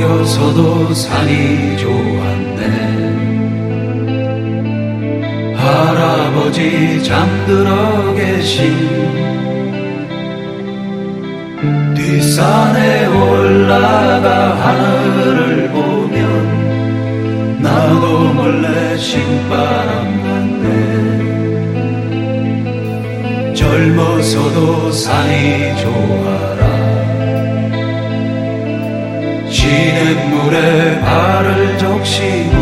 어려서도 산이 좋았네. 할아버지 잠들어 계신 뒷산에 올라가 하늘을 보면 나도 몰래 신바람 났네. 젊어서도 산이 좋아라. 시냇물에 발을 적시고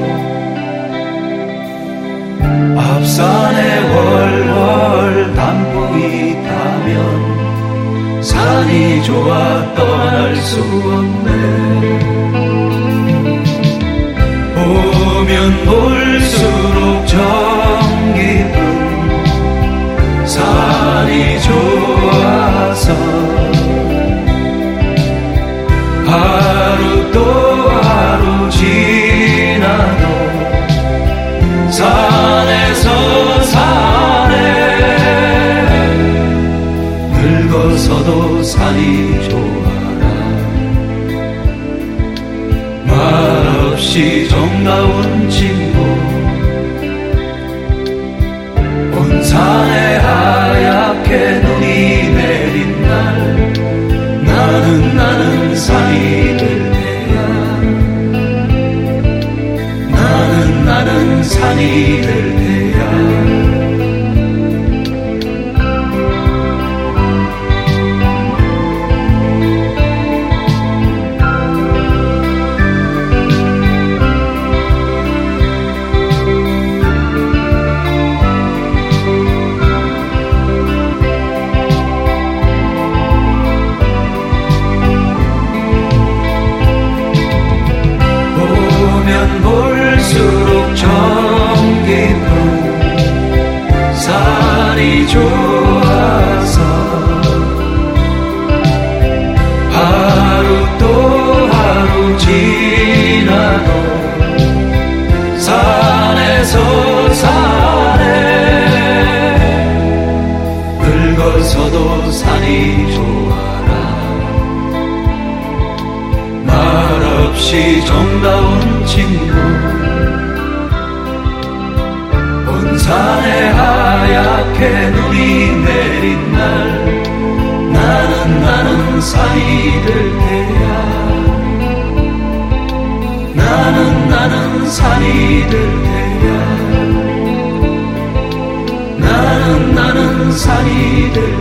앞산에 월월 단풍이 타면 산이 좋아 떠날 수 없네. 보면 볼수록 정 깊은 산이 좋아서 하루 또 하루 지나도 산에서 사네. 늙어서도 산이 좋아라. 말없이 정다운 친구 온 산에 하얗게 눈이 내린 날 나는 산이 될 테야. 나는 산이 될 테야. 볼수록 정 깊은 산이 좋아서 하루 또 하루 지나도 산에서 사네. 늙어서도 산이 좋아라. 말없이 정다운 친구 온 산에 하얗게 눈이 내린 날 나는 산이 될 테야. 나는 산이 될 테야. 나는 산이 될 테야.